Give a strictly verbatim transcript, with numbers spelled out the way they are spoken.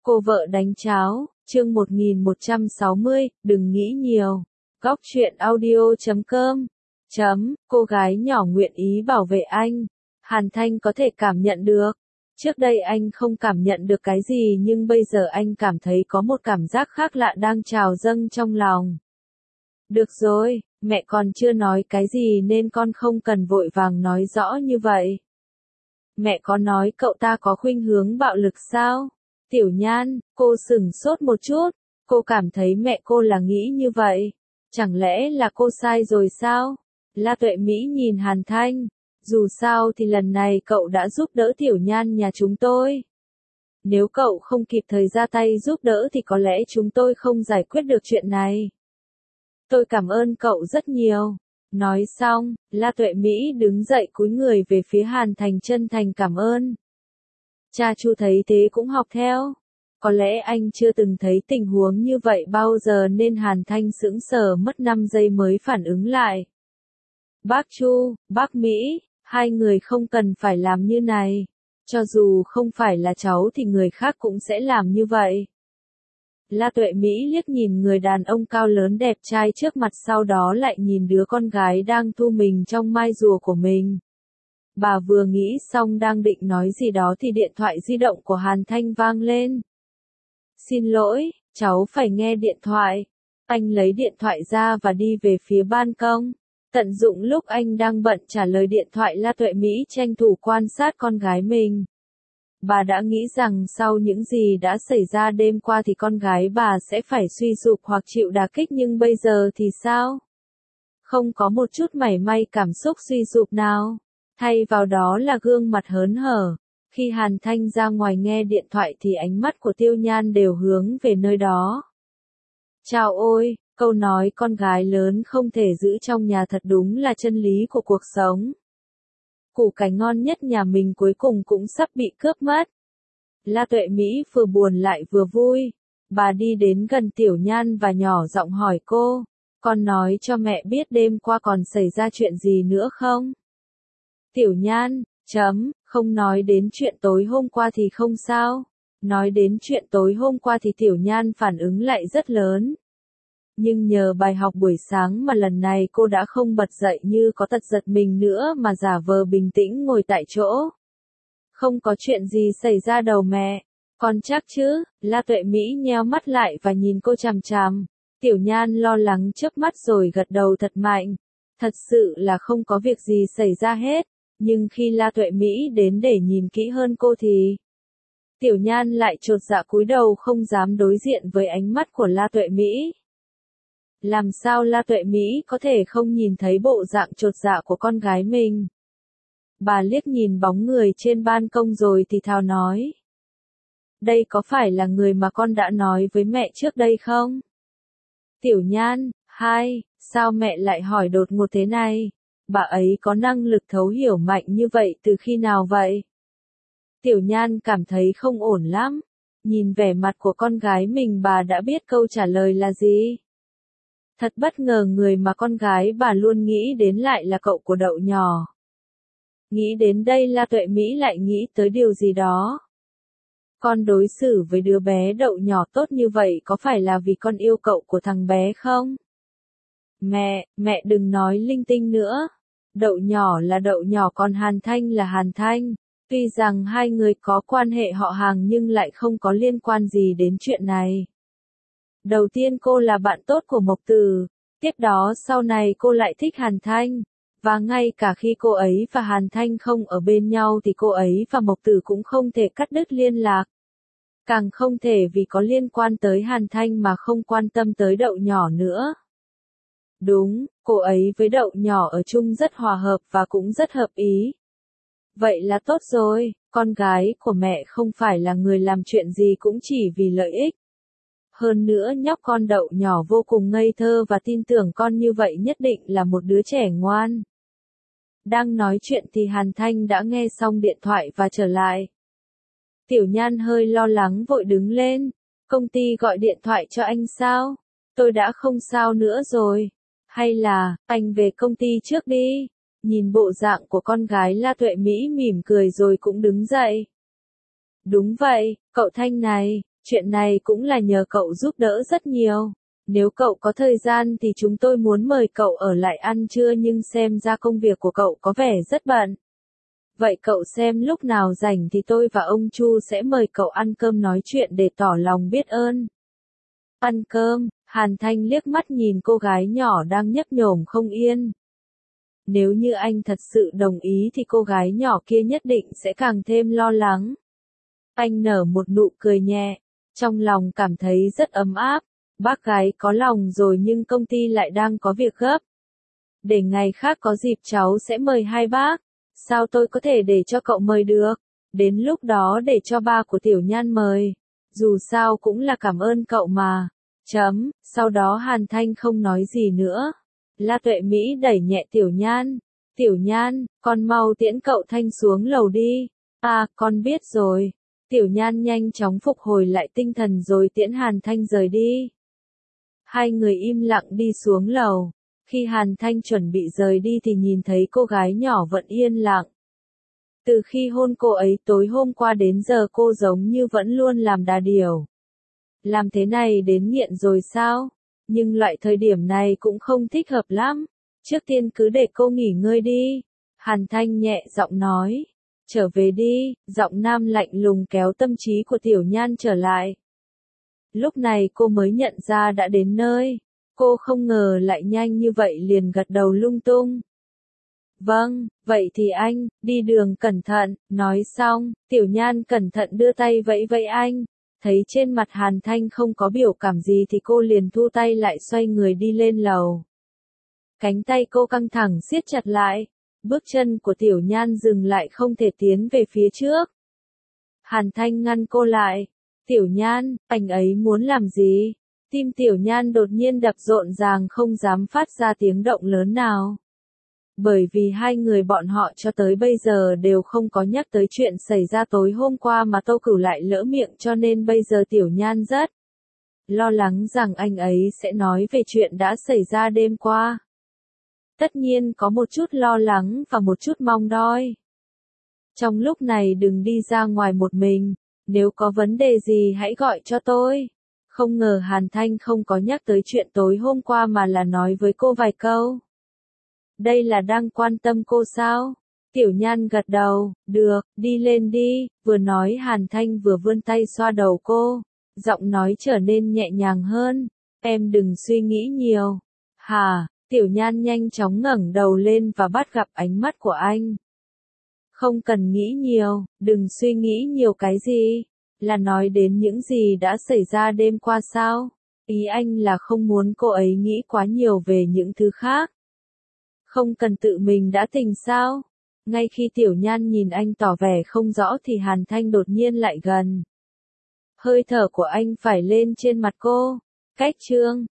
Cô vợ đánh cháo, chương một nghìn một trăm sáu mươi, đừng nghĩ nhiều. Góc truyện audio chấm com. Chấm, cô gái nhỏ nguyện ý bảo vệ anh. Hàn Thanh có thể cảm nhận được. Trước đây anh không cảm nhận được cái gì nhưng bây giờ anh cảm thấy có một cảm giác khác lạ đang trào dâng trong lòng. Được rồi, mẹ còn chưa nói cái gì nên con không cần vội vàng nói rõ như vậy. Mẹ có nói cậu ta có khuynh hướng bạo lực sao? Tiểu Nhan, cô sửng sốt một chút, cô cảm thấy mẹ cô là nghĩ như vậy. Chẳng lẽ là cô sai rồi sao? La Tuệ Mỹ nhìn Hàn Thanh, dù sao thì lần này cậu đã giúp đỡ Tiểu Nhan nhà chúng tôi. Nếu cậu không kịp thời ra tay giúp đỡ thì có lẽ chúng tôi không giải quyết được chuyện này. Tôi cảm ơn cậu rất nhiều. Nói xong, La Tuệ Mỹ đứng dậy cúi người về phía Hàn Thành chân thành cảm ơn. Cha Chu thấy thế cũng học theo. Có lẽ anh chưa từng thấy tình huống như vậy bao giờ nên Hàn Thanh sững sờ mất năm giây mới phản ứng lại. Bác Chu, bác Mỹ, hai người không cần phải làm như này. Cho dù không phải là cháu thì người khác cũng sẽ làm như vậy. La Tuệ Mỹ liếc nhìn người đàn ông cao lớn đẹp trai trước mặt sau đó lại nhìn đứa con gái đang thu mình trong mai rùa của mình. Bà vừa nghĩ xong đang định nói gì đó thì điện thoại di động của Hàn Thanh vang lên. Xin lỗi, cháu phải nghe điện thoại. Anh lấy điện thoại ra và đi về phía ban công. Tận dụng lúc anh đang bận trả lời điện thoại La Tuệ Mỹ tranh thủ quan sát con gái mình. Bà đã nghĩ rằng sau những gì đã xảy ra đêm qua thì con gái bà sẽ phải suy sụp hoặc chịu đả kích nhưng bây giờ thì sao? Không có một chút mảy may cảm xúc suy sụp nào. Thay vào đó là gương mặt hớn hở. Khi Hàn Thanh ra ngoài nghe điện thoại thì ánh mắt của Tiêu Nhan đều hướng về nơi đó. Chào ôi, câu nói con gái lớn không thể giữ trong nhà thật đúng là chân lý của cuộc sống. Củ cải ngon nhất nhà mình cuối cùng cũng sắp bị cướp mất. La Tuệ Mỹ vừa buồn lại vừa vui. Bà đi đến gần Tiểu Nhan và nhỏ giọng hỏi cô, con nói cho mẹ biết đêm qua còn xảy ra chuyện gì nữa không? Tiểu Nhan, chấm, không nói đến chuyện tối hôm qua thì không sao. Nói đến chuyện tối hôm qua thì Tiểu Nhan phản ứng lại rất lớn. Nhưng nhờ bài học buổi sáng mà lần này cô đã không bật dậy như có tật giật mình nữa mà giả vờ bình tĩnh ngồi tại chỗ. Không có chuyện gì xảy ra đâu mẹ. Con chắc chứ? La Tuệ Mỹ nheo mắt lại và nhìn cô chằm chằm. Tiểu Nhan lo lắng chớp mắt rồi gật đầu thật mạnh. Thật sự là không có việc gì xảy ra hết. Nhưng khi La Tuệ Mỹ đến để nhìn kỹ hơn cô thì Tiểu Nhan lại chột dạ cúi đầu không dám đối diện với ánh mắt của La Tuệ Mỹ. Làm sao La Tuệ Mỹ có thể không nhìn thấy bộ dạng chột dạ của con gái mình? Bà liếc nhìn bóng người trên ban công rồi thì thào nói. Đây có phải là người mà con đã nói với mẹ trước đây không? Tiểu Nhan, hai, sao mẹ lại hỏi đột ngột thế này? Bà ấy có năng lực thấu hiểu mạnh như vậy từ khi nào vậy? Tiểu Nhan cảm thấy không ổn lắm. Nhìn vẻ mặt của con gái mình bà đã biết câu trả lời là gì. Thật bất ngờ người mà con gái bà luôn nghĩ đến lại là cậu của Đậu nhỏ. Nghĩ đến đây La Tuệ Mỹ lại nghĩ tới điều gì đó. Con đối xử với đứa bé Đậu nhỏ tốt như vậy có phải là vì con yêu cậu của thằng bé không? Mẹ, mẹ đừng nói linh tinh nữa. Đậu nhỏ là Đậu nhỏ còn Hàn Thanh là Hàn Thanh. Tuy rằng hai người có quan hệ họ hàng nhưng lại không có liên quan gì đến chuyện này. Đầu tiên cô là bạn tốt của Mộc Tử, tiếp đó sau này cô lại thích Hàn Thanh, và ngay cả khi cô ấy và Hàn Thanh không ở bên nhau thì cô ấy và Mộc Tử cũng không thể cắt đứt liên lạc. Càng không thể vì có liên quan tới Hàn Thanh mà không quan tâm tới Đậu nhỏ nữa. Đúng, cô ấy với Đậu nhỏ ở chung rất hòa hợp và cũng rất hợp ý. Vậy là tốt rồi, con gái của mẹ không phải là người làm chuyện gì cũng chỉ vì lợi ích. Hơn nữa nhóc con Đậu nhỏ vô cùng ngây thơ và tin tưởng con như vậy nhất định là một đứa trẻ ngoan. Đang nói chuyện thì Hàn Thanh đã nghe xong điện thoại và trở lại. Tiểu Nhan hơi lo lắng vội đứng lên. Công ty gọi điện thoại cho anh sao? Tôi đã không sao nữa rồi. Hay là, anh về công ty trước đi. Nhìn bộ dạng của con gái La Tuệ Mỹ mỉm cười rồi cũng đứng dậy. Đúng vậy, cậu Thanh này. Chuyện này cũng là nhờ cậu giúp đỡ rất nhiều. Nếu cậu có thời gian thì chúng tôi muốn mời cậu ở lại ăn trưa nhưng xem ra công việc của cậu có vẻ rất bận. Vậy cậu xem lúc nào rảnh thì tôi và ông Chu sẽ mời cậu ăn cơm nói chuyện để tỏ lòng biết ơn. Ăn cơm, Hàn Thanh liếc mắt nhìn cô gái nhỏ đang nhấp nhổm không yên. Nếu như anh thật sự đồng ý thì cô gái nhỏ kia nhất định sẽ càng thêm lo lắng. Anh nở một nụ cười nhẹ, trong lòng cảm thấy rất ấm áp. Bác gái có lòng rồi nhưng công ty lại đang có việc gấp. Để ngày khác có dịp cháu sẽ mời hai bác. Sao tôi có thể để cho cậu mời được? Đến lúc đó để cho ba của Tiểu Nhan mời. Dù sao cũng là cảm ơn cậu mà. Chấm, sau đó Hàn Thanh không nói gì nữa. La Tuệ Mỹ đẩy nhẹ Tiểu Nhan. Tiểu Nhan, con mau tiễn cậu Thanh xuống lầu đi. À, con biết rồi. Tiểu Nhan nhanh chóng phục hồi lại tinh thần rồi tiễn Hàn Thanh rời đi. Hai người im lặng đi xuống lầu. Khi Hàn Thanh chuẩn bị rời đi thì nhìn thấy cô gái nhỏ vẫn yên lặng. Từ khi hôn cô ấy tối hôm qua đến giờ cô giống như vẫn luôn làm đà điểu. Làm thế này đến nghiện rồi sao? Nhưng loại thời điểm này cũng không thích hợp lắm. Trước tiên cứ để cô nghỉ ngơi đi. Hàn Thanh nhẹ giọng nói. Trở về đi, giọng nam lạnh lùng kéo tâm trí của Tiểu Nhan trở lại. Lúc này cô mới nhận ra đã đến nơi. Cô không ngờ lại nhanh như vậy liền gật đầu lung tung. Vâng, vậy thì anh, đi đường cẩn thận, nói xong, Tiểu Nhan cẩn thận đưa tay vẫy vẫy anh. Thấy trên mặt Hàn Thanh không có biểu cảm gì thì cô liền thu tay lại xoay người đi lên lầu. Cánh tay cô căng thẳng siết chặt lại. Bước chân của Tiểu Nhan dừng lại không thể tiến về phía trước. Hàn Thanh ngăn cô lại. Tiểu Nhan, anh ấy muốn làm gì? Tim Tiểu Nhan đột nhiên đập rộn ràng không dám phát ra tiếng động lớn nào. Bởi vì hai người bọn họ cho tới bây giờ đều không có nhắc tới chuyện xảy ra tối hôm qua mà Tô Cửu lại lỡ miệng cho nên bây giờ Tiểu Nhan rất lo lắng rằng anh ấy sẽ nói về chuyện đã xảy ra đêm qua. Tất nhiên có một chút lo lắng và một chút mong đợi. Trong lúc này đừng đi ra ngoài một mình, nếu có vấn đề gì hãy gọi cho tôi. Không ngờ Hàn Thanh không có nhắc tới chuyện tối hôm qua mà là nói với cô vài câu. Đây là đang quan tâm cô sao? Tiểu Nhan gật đầu, được, đi lên đi, vừa nói Hàn Thanh vừa vươn tay xoa đầu cô, giọng nói trở nên nhẹ nhàng hơn, em đừng suy nghĩ nhiều. Hả? Tiểu Nhan nhanh chóng ngẩng đầu lên và bắt gặp ánh mắt của anh. Không cần nghĩ nhiều, đừng suy nghĩ nhiều cái gì, là nói đến những gì đã xảy ra đêm qua sao? Ý anh là không muốn cô ấy nghĩ quá nhiều về những thứ khác. Không cần tự mình đã tình sao? Ngay khi Tiểu Nhan nhìn anh tỏ vẻ không rõ thì Hàn Thanh đột nhiên lại gần. Hơi thở của anh phải lên trên mặt cô. Cách chương